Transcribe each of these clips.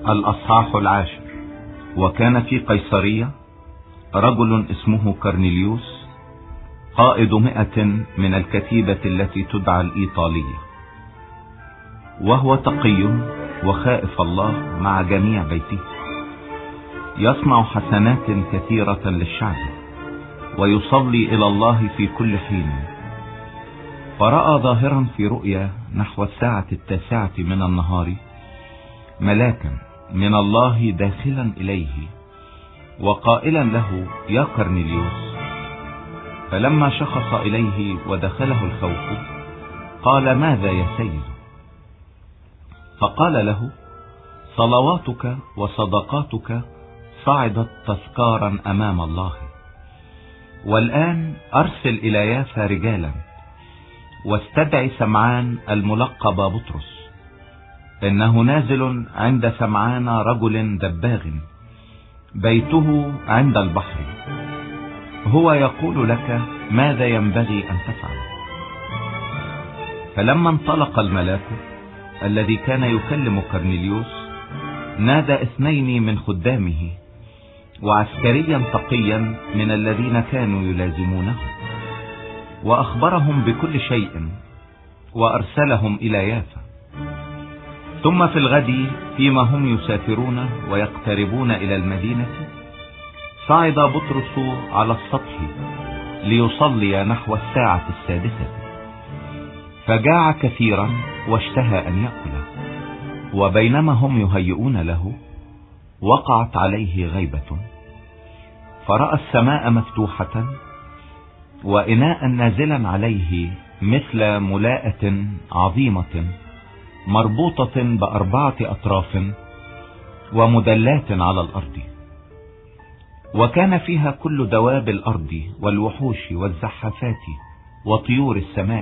الأصحاح 10. وكان في قيصرية رجل اسمه كرنيليوس قائد 100 من الكتيبة التي تدعى الإيطالية، وهو تقي وخائف الله مع جميع بيته، يصنع حسنات كثيرة للشعب ويصلي إلى الله في كل حين. فرأى ظاهرا في رؤيا نحو 9:09 من النهار ملاكا من الله داخلا إليه وقائلا له: يا كرنيليوس. فلما شخص إليه ودخله الخوف قال: ماذا يا سيد؟ فقال له: صلواتك وصدقاتك صعدت تذكارا أمام الله، والآن أرسل إلى يافا رجالا واستدعي سمعان الملقب بطرس، إنه نازل عند سمعان رجل دباغ بيته عند البحر، هو يقول لك ماذا ينبغي أن تفعل. فلما انطلق الملاك الذي كان يكلم كرنيليوس نادى 2 من خدامه وعسكريا تقيا من الذين كانوا يلازمونه، وأخبرهم بكل شيء وأرسلهم إلى يافا. ثم في الغد فيما هم يسافرون ويقتربون إلى المدينة صعد بطرس على السطح ليصلي نحو 6:00، فجاع كثيرا واشتهى أن يأكل، وبينما هم يهيئون له وقعت عليه غيبة، فرأى السماء مفتوحة وإناء نازلا عليه مثل ملاءة عظيمة مربوطة ب4 أطراف ومدلات على الأرض، وكان فيها كل دواب الأرض والوحوش والزحافات وطيور السماء.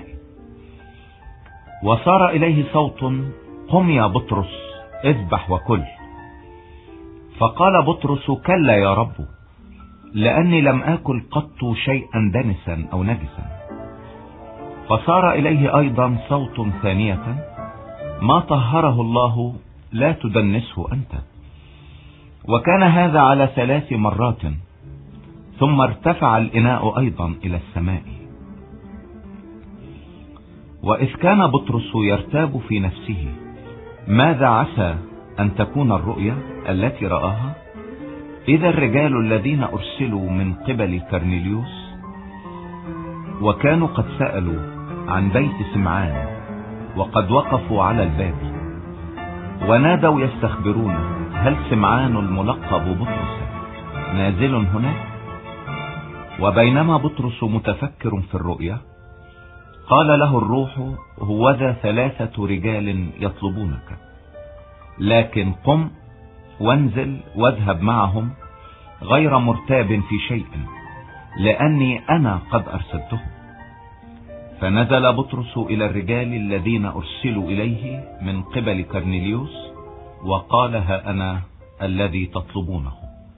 وصار إليه صوت: قم يا بطرس اذبح وكل. فقال بطرس: كلا يا رب، لأني لم آكل قط شيئا دنسا أو نجسا. فصار إليه أيضا صوت ثانية: ما طهره الله لا تدنسه أنت. وكان هذا على 3 مرات، ثم ارتفع الإناء أيضا إلى السماء. وإذ كان بطرس يرتاب في نفسه ماذا عسى أن تكون الرؤيا التي رآها، إذا الرجال الذين أرسلوا من قبل كرنيليوس وكانوا قد سألوا عن بيت سمعان وقد وقفوا على الباب ونادوا يستخبرون: هل سمعان الملقب بطرس نازل هناك؟ وبينما بطرس متفكر في الرؤيا قال له الروح: هوذا 3 رجال يطلبونك، لكن قم وانزل واذهب معهم غير مرتاب في شيء، لأني أنا قد أرسلته. فنزل بطرس إلى الرجال الذين أرسلوا إليه من قبل كرنيليوس وقال: ها أنا الذي تطلبونه.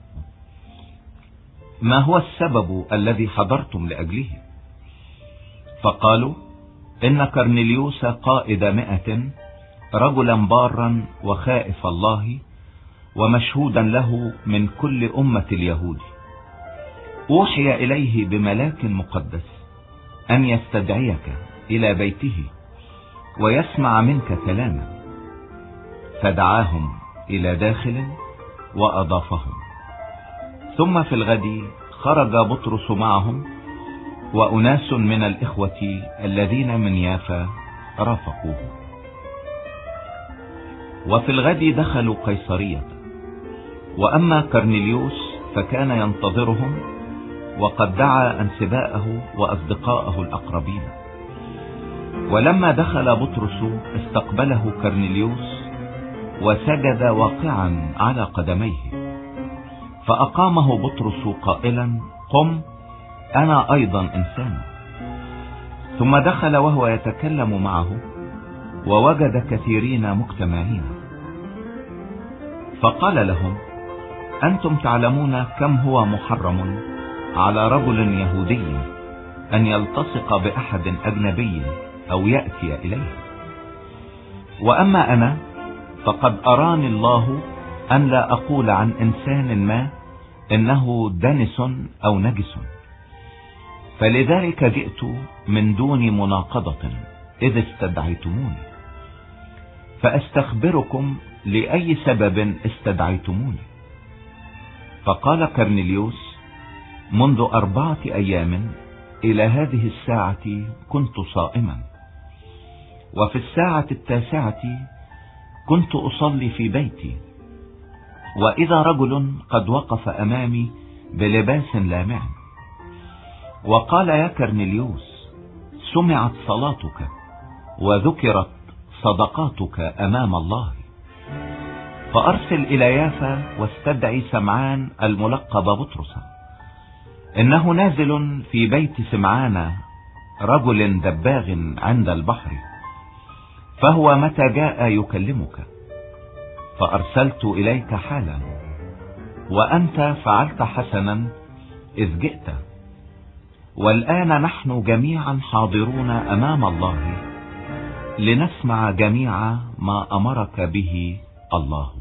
ما هو السبب الذي حضرتم لأجله؟ فقالوا: إن كرنيليوس قائد 100 رجلا بارا وخائف الله ومشهودا له من كل أمة اليهود، أوحي إليه بملاك مقدس أن يستدعيك إلى بيته ويسمع منك كلاما. فدعاهم إلى داخل وأضافهم. ثم في الغد خرج بطرس معهم وأناس من الإخوة الذين من يافا رافقوه. وفي الغد دخلوا قيصرية، وأما كرنيليوس فكان ينتظرهم وقد دعا أنسباءه وأصدقاءه الأقربين. ولما دخل بطرس استقبله كرنيليوس وسجد واقعا على قدميه، فأقامه بطرس قائلا: قم، أنا أيضا إنسان. ثم دخل وهو يتكلم معه ووجد كثيرين مجتمعين، فقال لهم: أنتم تعلمون كم هو محرم على رجل يهودي أن يلتصق بأحد أجنبي أو يأتي إليه، وأما أنا فقد أراني الله أن لا أقول عن إنسان ما إنه دنس أو نجس، فلذلك جئت من دون مناقضة إذ استدعيتموني، فأستخبركم لأي سبب استدعيتموني. فقال كرنيليوس: منذ 4 أيام إلى هذه الساعة كنت صائما، وفي الساعة 9 كنت أصلي في بيتي، وإذا رجل قد وقف أمامي بلباس لامع وقال: يا كرنيليوس، سمعت صلاتك وذكرت صدقاتك أمام الله، فأرسل إلى يافا واستدعي سمعان الملقب بطرس، إنه نازل في بيت سمعان رجل دباغ عند البحر، فهو متى جاء يكلمك. فأرسلت إليك حالا، وأنت فعلت حسنا إذ جئت، والآن نحن جميعا حاضرون أمام الله لنسمع جميع ما أمرك به الله.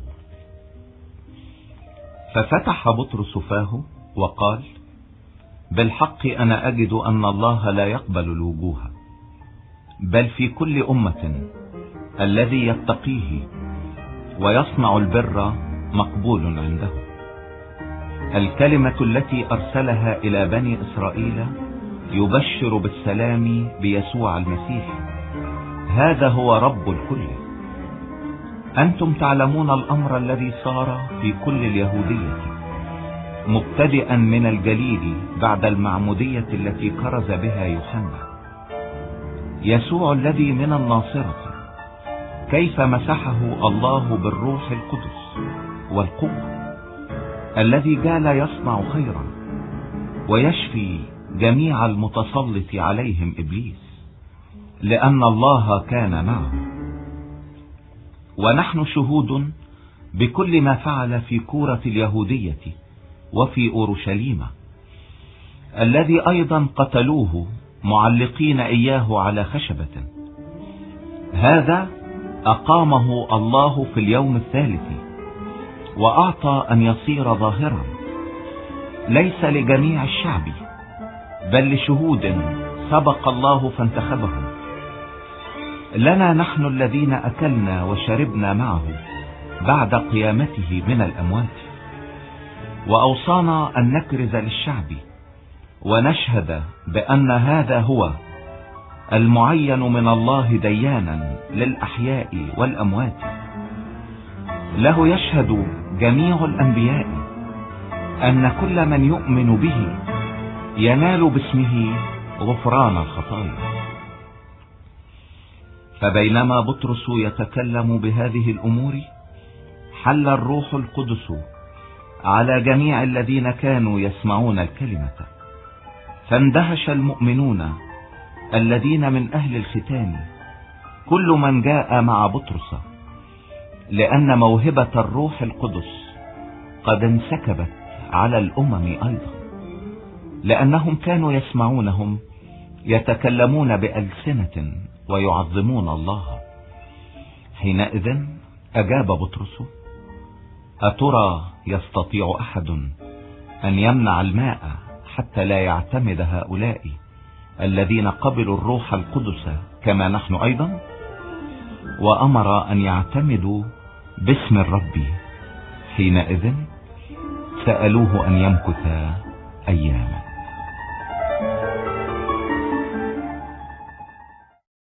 ففتح بطرس فاه وقال: بالحق أنا أجد أن الله لا يقبل الوجوه، بل في كل أمة الذي يتقيه ويصنع البر مقبول عنده. الكلمة التي أرسلها إلى بني إسرائيل يبشر بالسلام بيسوع المسيح، هذا هو رب الكل. أنتم تعلمون الأمر الذي صار في كل اليهودية، مبتدئا من الجليل بعد المعمودية التي كرز بها يوحنا، يسوع الذي من الناصرة، كيف مسحه الله بالروح القدس والقوة، الذي جال يصنع خيرا ويشفي جميع المتسلط عليهم إبليس، لأن الله كان معه. ونحن شهود بكل ما فعل في كورة اليهودية وفي أورشليم، الذي أيضا قتلوه معلقين إياه على خشبة، هذا أقامه الله في اليوم الثالث، وأعطى أن يصير ظاهرا ليس لجميع الشعب بل لشهود سبق الله فانتخبهم، لنا نحن الذين أكلنا وشربنا معه بعد قيامته من الأموات، وأوصانا أن نكرز للشعب ونشهد بأن هذا هو المعين من الله ديانا للأحياء والأموات، له يشهد جميع الأنبياء أن كل من يؤمن به ينال باسمه غفران الخطايا. فبينما بطرس يتكلم بهذه الأمور، حل الروح القدس على جميع الذين كانوا يسمعون الكلمة، فاندهش المؤمنون الذين من أهل الختان كل من جاء مع بطرس، لأن موهبة الروح القدس قد انسكبت على الأمم أيضا، لأنهم كانوا يسمعونهم يتكلمون بألسنة ويعظمون الله. حينئذ أجاب بطرس: أترى يستطيع أحد أن يمنع الماء حتى لا يعتمد هؤلاء الذين قبلوا الروح القدس كما نحن أيضا؟ وأمر أن يعتمدوا باسم الرب. حينئذ سألوه أن يمكث أياما.